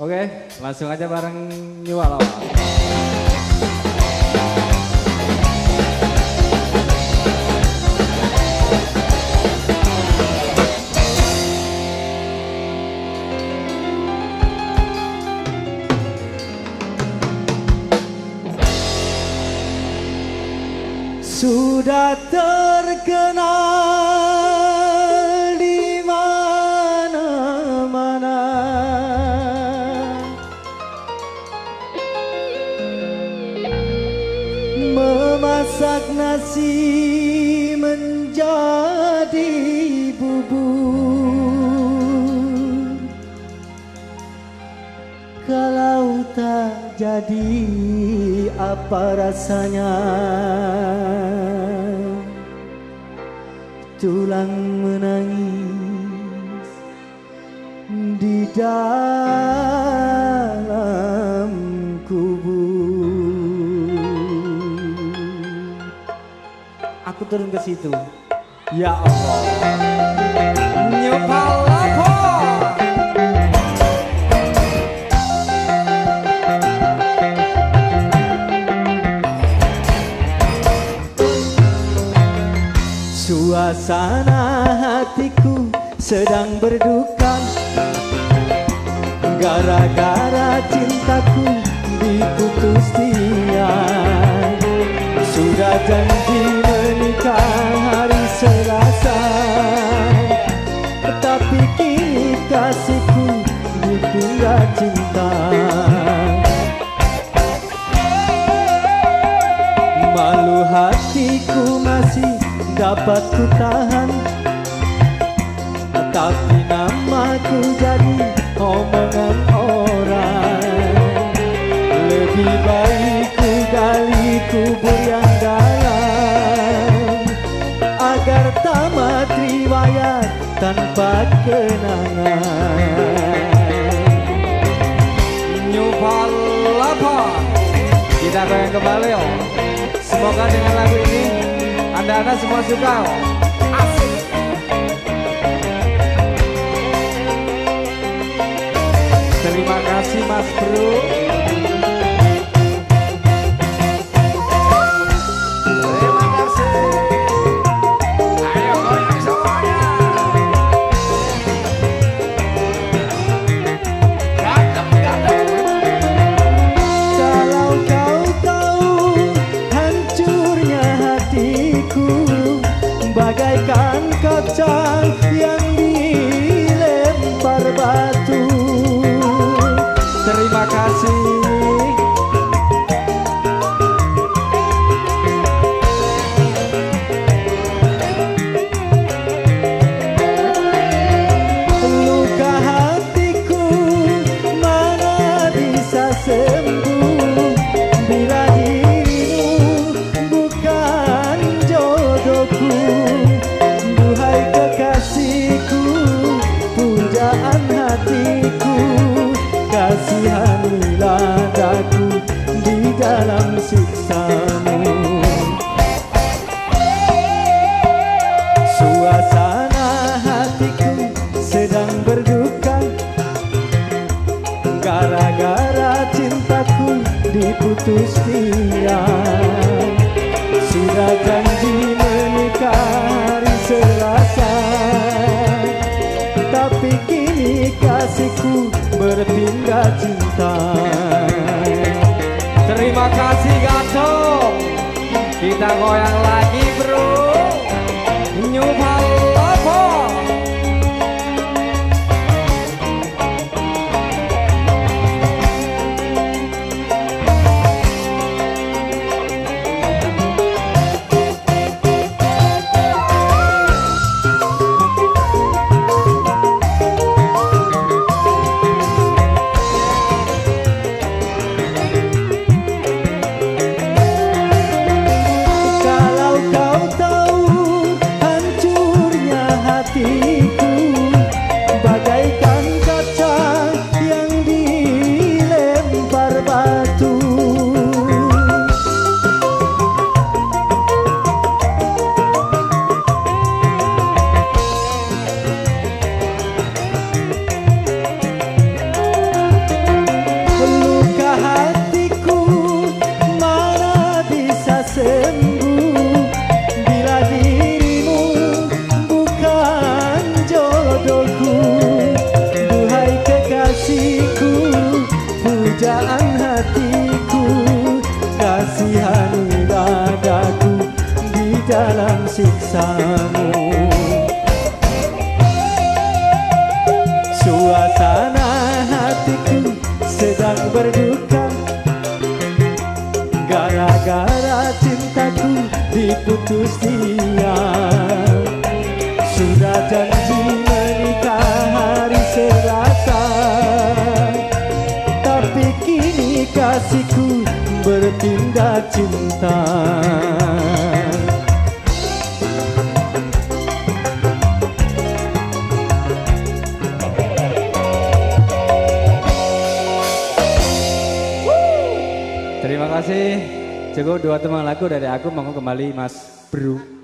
Oke, langsung aja bareng Nyuwalawa. Sudah terkenal di mana-mana, memasak nasi menjadi bubur. Kalau tak jadi apa rasanya tulang menangis di dalam kubur. Aku turun ke situ. Ya Allah. Nyuwalawa. Suasana hatiku sedang berduka gara-gara cintaku diputus dia. Sudah janji menikah hari Selasa, tapi kini kasihku ditinggal cinta. Malu hatiku masih dapat ku tahan, tapi namaku jadi omongan orang. Lebih baik ku gali kubur yang dalam, agar tamat riwayat tanpa kenangan. Nyuwalawa. Kita goyang kembali oh. Semoga dengan lagu ini Anda semua suka oh. Asik. Terima kasih Mas Bro. Terima kasih. Ayo goyang semuanya. Ganteng. Kalau kau tahu hancurnya hatiku, bagaikan kaca yang dilempar batu. Terima kasih. Luka hatiku mana bisa sembuh bila dirimu bukan jodohku. Duhai kekasihku, pujaan hatiku, kasihanilah daku di dalam siksamu. Suasana hatiku sedang berduka gara-gara cintaku diputus dia. Sudah janji menikah hari Selasa, tapi kini kasihku berpindah cinta. Terima kasih Ganteng. Kita goyang lagi bro. Nyuwalawa. Kalau bersamamu. Suasana hatiku sedang berduka gara-gara cintaku diputus dia. Sudah janji menikah hari Selasa, tapi kini kasihku berpindah cinta. Terima kasih. Cukup 2 teman lagu dari aku, mau kembali Mas Bro.